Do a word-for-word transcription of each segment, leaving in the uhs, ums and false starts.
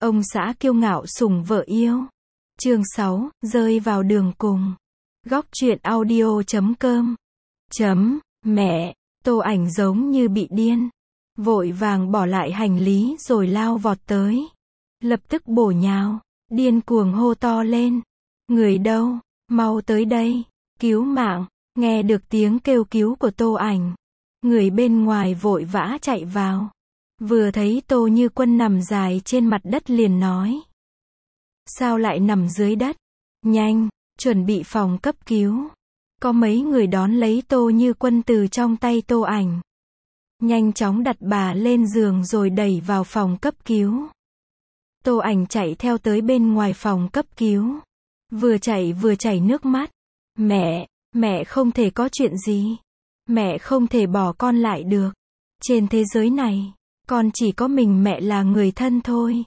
Ông xã kiêu ngạo sủng vợ yêu. Chương sáu, rơi vào đường cùng. Góc truyện audio chấm com. Chấm, mẹ, Tô Ảnh giống như bị điên. Vội vàng bỏ lại hành lý rồi lao vọt tới. Lập tức bổ nhào, điên cuồng hô to lên. Người đâu, mau tới đây, cứu mạng. Nghe được tiếng kêu cứu của Tô Ảnh. Người bên ngoài vội vã chạy vào. Vừa thấy Tô Như Quân nằm dài trên mặt đất liền nói. Sao lại nằm dưới đất? Nhanh, chuẩn bị phòng cấp cứu. Có mấy người đón lấy Tô Như Quân từ trong tay Tô Ảnh. Nhanh chóng đặt bà lên giường rồi đẩy vào phòng cấp cứu. Tô Ảnh chạy theo tới bên ngoài phòng cấp cứu. Vừa chạy vừa chảy nước mắt. Mẹ, mẹ không thể có chuyện gì. Mẹ không thể bỏ con lại được. Trên thế giới này, con chỉ có mình mẹ là người thân thôi.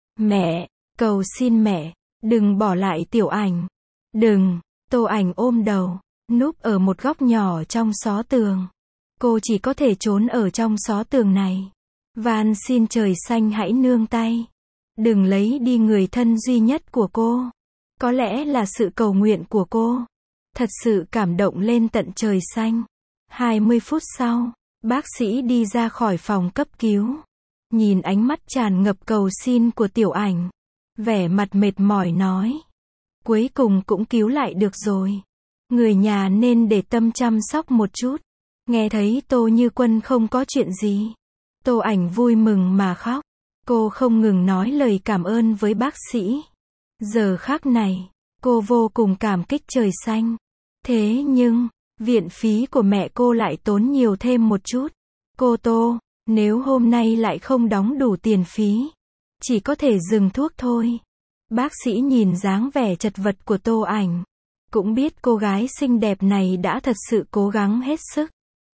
Mẹ, cầu xin mẹ, đừng bỏ lại Tiểu Ảnh. Đừng, Tô Ảnh ôm đầu, núp ở một góc nhỏ trong xó tường. Cô chỉ có thể trốn ở trong xó tường này. Van xin trời xanh hãy nương tay. Đừng lấy đi người thân duy nhất của cô. Có lẽ là sự cầu nguyện của cô. Thật sự cảm động lên tận trời xanh. hai mươi phút sau, bác sĩ đi ra khỏi phòng cấp cứu. Nhìn ánh mắt tràn ngập cầu xin của Tiểu Ảnh. Vẻ mặt mệt mỏi nói. Cuối cùng cũng cứu lại được rồi. Người nhà nên để tâm chăm sóc một chút. Nghe thấy Tô Như Quân không có chuyện gì. Tô Ảnh vui mừng mà khóc. Cô không ngừng nói lời cảm ơn với bác sĩ. Giờ khắc này, cô vô cùng cảm kích trời xanh. Thế nhưng, viện phí của mẹ cô lại tốn nhiều thêm một chút. Cô Tô, nếu hôm nay lại không đóng đủ tiền phí, chỉ có thể dừng thuốc thôi. Bác sĩ nhìn dáng vẻ chật vật của Tô Ảnh. Cũng biết cô gái xinh đẹp này đã thật sự cố gắng hết sức.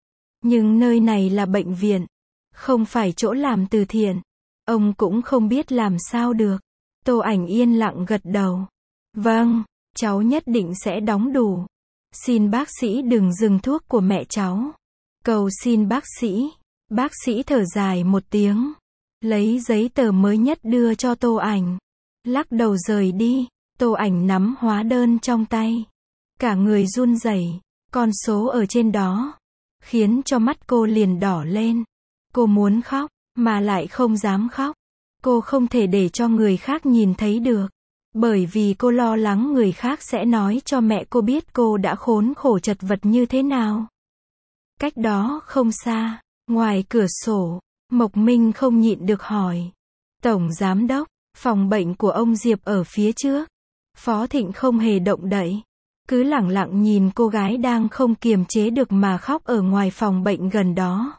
Nhưng nơi này là bệnh viện, không phải chỗ làm từ thiện. Ông cũng không biết làm sao được. Tô Ảnh yên lặng gật đầu. Vâng, cháu nhất định sẽ đóng đủ. Xin bác sĩ đừng dừng thuốc của mẹ cháu. Cầu xin bác sĩ. Bác sĩ thở dài một tiếng. Lấy giấy tờ mới nhất đưa cho Tô Ảnh. Lắc đầu rời đi. Tô Ảnh nắm hóa đơn trong tay. Cả người run rẩy. Con số ở trên đó khiến cho mắt cô liền đỏ lên. Cô muốn khóc, mà lại không dám khóc. Cô không thể để cho người khác nhìn thấy được. Bởi vì cô lo lắng người khác sẽ nói cho mẹ cô biết cô đã khốn khổ chật vật như thế nào. Cách đó không xa, ngoài cửa sổ, Mộc Minh không nhịn được hỏi. Tổng giám đốc, phòng bệnh của ông Diệp ở phía trước. Phó Thịnh không hề động đậy. Cứ lẳng lặng nhìn cô gái đang không kiềm chế được mà khóc ở ngoài phòng bệnh gần đó.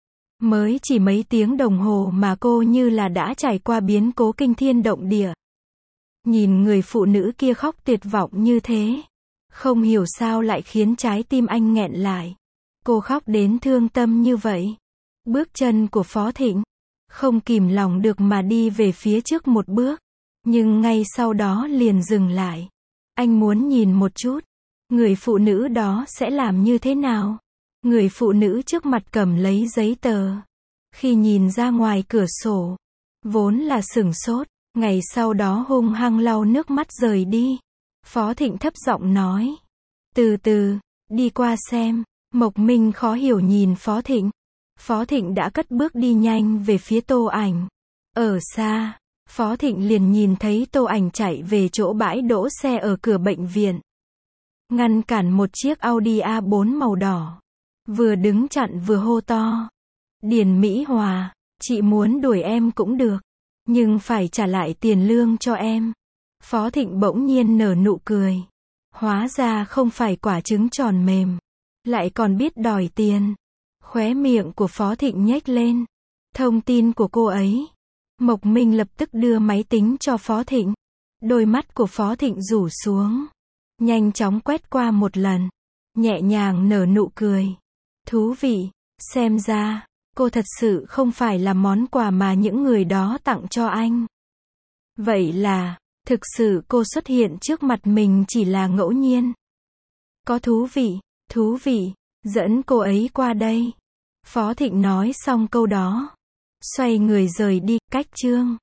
Mới chỉ mấy tiếng đồng hồ mà cô như là đã trải qua biến cố kinh thiên động địa. Nhìn người phụ nữ kia khóc tuyệt vọng như thế. Không hiểu sao lại khiến trái tim anh nghẹn lại. Cô khóc đến thương tâm như vậy. Bước chân của Phó Thịnh không kìm lòng được mà đi về phía trước một bước. Nhưng ngay sau đó liền dừng lại. Anh muốn nhìn một chút. Người phụ nữ đó sẽ làm như thế nào? Người phụ nữ trước mặt cầm lấy giấy tờ. Khi nhìn ra ngoài cửa sổ, vốn là sửng sốt. Ngày sau đó hung hăng lau nước mắt rời đi. Phó Thịnh thấp giọng nói. Từ từ, đi qua xem. Mộc Minh khó hiểu nhìn Phó Thịnh. Phó Thịnh đã cất bước đi nhanh về phía Tô Ảnh. Ở xa, Phó Thịnh liền nhìn thấy Tô Ảnh chạy về chỗ bãi đỗ xe ở cửa bệnh viện. Ngăn cản một chiếc Audi a bốn màu đỏ. Vừa đứng chặn vừa hô to. Điền Mỹ Hòa, chị muốn đuổi em cũng được. Nhưng phải trả lại tiền lương cho em. Phó Thịnh bỗng nhiên nở nụ cười. Hóa ra không phải quả trứng tròn mềm. Lại còn biết đòi tiền. Khóe miệng của Phó Thịnh nhếch lên. Thông tin của cô ấy. Mộc Minh lập tức đưa máy tính cho Phó Thịnh. Đôi mắt của Phó Thịnh rủ xuống. Nhanh chóng quét qua một lần. Nhẹ nhàng nở nụ cười. Thú vị. Xem ra, cô thật sự không phải là món quà mà những người đó tặng cho anh. Vậy là, thực sự cô xuất hiện trước mặt mình chỉ là ngẫu nhiên. Có thú vị, thú vị, dẫn cô ấy qua đây. Phó Thịnh nói xong câu đó. Xoay người rời đi, cách chương.